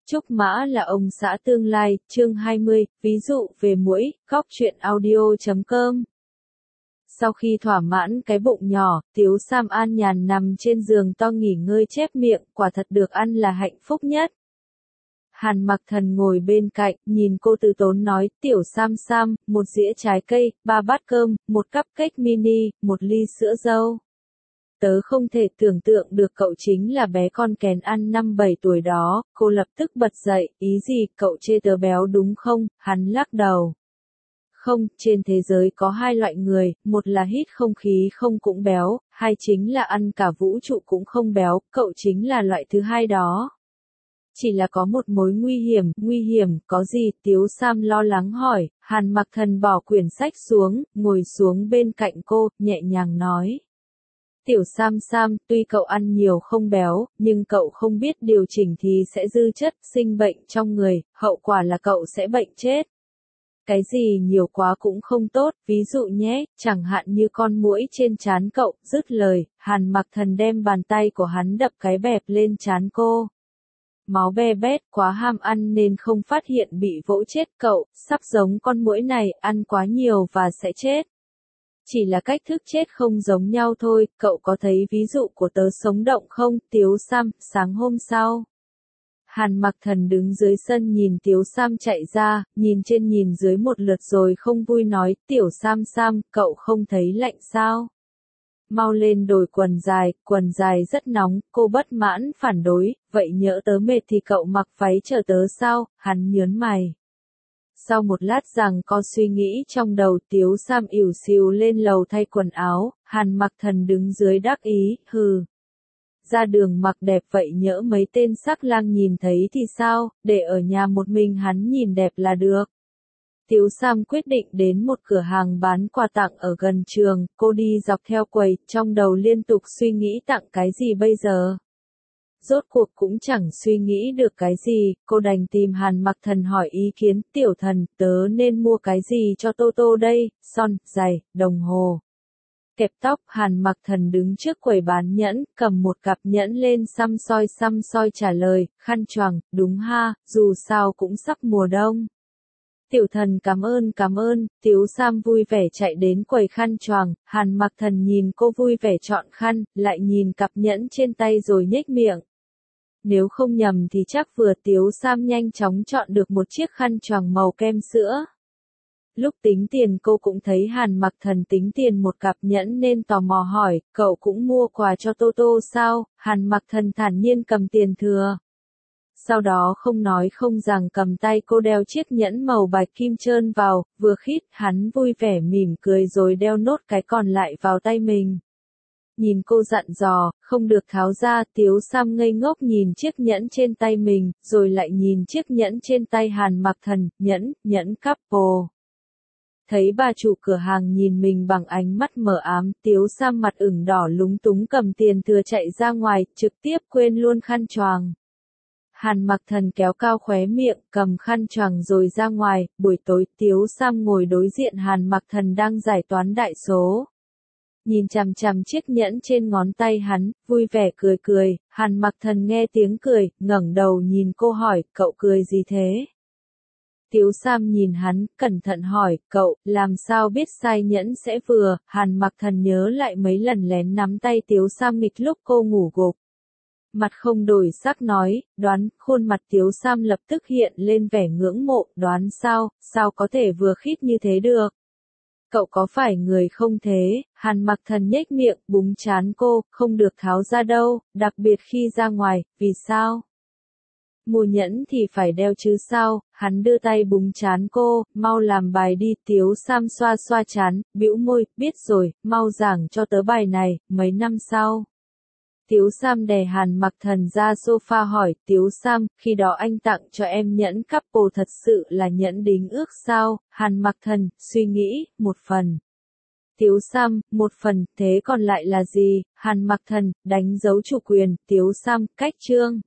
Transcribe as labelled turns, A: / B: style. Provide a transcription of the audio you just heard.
A: Trúc Mã là ông xã tương lai, chương 20, ví dụ về muỗi, góc truyện audio.com. Sau khi thỏa mãn cái bụng nhỏ, Tiếu Sam an nhàn nằm trên giường to nghỉ ngơi chép miệng, quả thật được ăn là hạnh phúc nhất. Hàn Mặc Thần ngồi bên cạnh, nhìn cô từ tốn nói, Tiểu Sam Sam, một dĩa trái cây, 3 bát cơm, một cupcake mini, một ly sữa dâu. Tớ không thể tưởng tượng được cậu chính là bé con kén ăn 5-7 tuổi đó, cô lập tức bật dậy, ý gì, cậu chê tớ béo đúng không, hắn lắc đầu. Không, trên thế giới có hai loại người, một là hít không khí không cũng béo, hai chính là ăn cả vũ trụ cũng không béo, cậu chính là loại thứ hai đó. Chỉ là có một mối nguy hiểm, có gì, Tiếu Sam lo lắng hỏi, Hàn Mặc Thần bỏ quyển sách xuống, ngồi xuống bên cạnh cô, nhẹ nhàng nói. Tiểu Sam Sam, tuy cậu ăn nhiều không béo, nhưng cậu không biết điều chỉnh thì sẽ dư chất, sinh bệnh trong người, hậu quả là cậu sẽ bệnh chết. Cái gì nhiều quá cũng không tốt, ví dụ nhé, chẳng hạn như con muỗi trên trán cậu, dứt lời, Hàn Mặc Thần đem bàn tay của hắn đập cái bẹp lên trán cô. Máu be bét, quá ham ăn nên không phát hiện bị vỗ chết cậu, sắp giống con muỗi này, ăn quá nhiều và sẽ chết. Chỉ là cách thức chết không giống nhau thôi, cậu có thấy ví dụ của tớ sống động không, Tiếu Sam, sáng hôm sau. Hàn Mặc Thần đứng dưới sân nhìn Tiếu Sam chạy ra, nhìn trên nhìn dưới một lượt rồi không vui nói, Tiểu Sam Sam, cậu không thấy lạnh sao? Mau lên đổi quần dài rất nóng, cô bất mãn phản đối, vậy nhỡ tớ mệt thì cậu mặc váy chờ tớ sao, hắn nhớn mày. Sau một lát rằng có suy nghĩ trong đầu, Tiếu Sam ỉu xìu lên lầu thay quần áo, Hàn Mặc Thần đứng dưới đắc ý, hừ. Ra đường mặc đẹp vậy nhỡ mấy tên sắc lang nhìn thấy thì sao, để ở nhà một mình hắn nhìn đẹp là được. Tiếu Sam quyết định đến một cửa hàng bán quà tặng ở gần trường, cô đi dọc theo quầy, trong đầu liên tục suy nghĩ tặng cái gì bây giờ. Rốt cuộc cũng chẳng suy nghĩ được cái gì, cô đành tìm Hàn Mặc Thần hỏi ý kiến, Tiểu Thần, tớ nên mua cái gì cho Tô Tô đây, son, giày, đồng hồ. Kẹp tóc, Hàn Mặc Thần đứng trước quầy bán nhẫn, cầm một cặp nhẫn lên xăm soi trả lời, khăn choàng, đúng ha, dù sao cũng sắp mùa đông. Tiểu Thần cảm ơn, Tiếu Sam vui vẻ chạy đến quầy khăn choàng, Hàn Mặc Thần nhìn cô vui vẻ chọn khăn, lại nhìn cặp nhẫn trên tay rồi nhếch miệng. Nếu không nhầm thì chắc vừa Tiếu Sam nhanh chóng chọn được một chiếc khăn choàng màu kem sữa. Lúc tính tiền cô cũng thấy Hàn Mặc Thần tính tiền một cặp nhẫn nên tò mò hỏi, cậu cũng mua quà cho Tô Tô sao? Hàn Mặc Thần thản nhiên cầm tiền thừa. Sau đó không nói không rằng cầm tay cô đeo chiếc nhẫn màu bạch kim trơn vào, vừa khít, hắn vui vẻ mỉm cười rồi đeo nốt cái còn lại vào tay mình. Nhìn cô dặn dò, không được tháo ra, Tiếu Sam ngây ngốc nhìn chiếc nhẫn trên tay mình, rồi lại nhìn chiếc nhẫn trên tay Hàn Mặc Thần, nhẫn couple. Thấy bà chủ cửa hàng nhìn mình bằng ánh mắt mờ ám, Tiếu Sam mặt ửng đỏ lúng túng cầm tiền thừa chạy ra ngoài, trực tiếp quên luôn khăn choàng. Hàn Mặc Thần kéo cao khóe miệng, cầm khăn choàng rồi ra ngoài, buổi tối Tiếu Sam ngồi đối diện Hàn Mặc Thần đang giải toán đại số. Nhìn chằm chằm chiếc nhẫn trên ngón tay hắn, vui vẻ cười, Hàn Mặc Thần nghe tiếng cười, ngẩng đầu nhìn cô hỏi, cậu cười gì thế? Tiếu Sam nhìn hắn, cẩn thận hỏi, cậu, làm sao biết sai nhẫn sẽ vừa, Hàn Mặc Thần nhớ lại mấy lần lén nắm tay Tiếu Sam nghịch lúc cô ngủ gục. Mặt không đổi sắc nói, đoán, khuôn mặt Tiếu Sam lập tức hiện lên vẻ ngưỡng mộ, đoán sao có thể vừa khít như thế được. Cậu có phải người không thế, Hàn Mặc Thần nhếch miệng, búng trán cô, không được tháo ra đâu, đặc biệt khi ra ngoài, vì sao? Mua nhẫn thì phải đeo chứ sao, hắn đưa tay búng trán cô, mau làm bài đi, Tiếu Sam xoa trán, bĩu môi, biết rồi, mau giảng cho tớ bài này, mấy năm sau. Tiếu Sam đè Hàn Mặc Thần ra sofa hỏi, Tiếu Sam, khi đó anh tặng cho em nhẫn couple thật sự là nhẫn đính ước sao? Hàn Mặc Thần, suy nghĩ, một phần. Tiếu Sam, một phần, thế còn lại là gì? Hàn Mặc Thần, đánh dấu chủ quyền, Tiếu Sam, cách chương.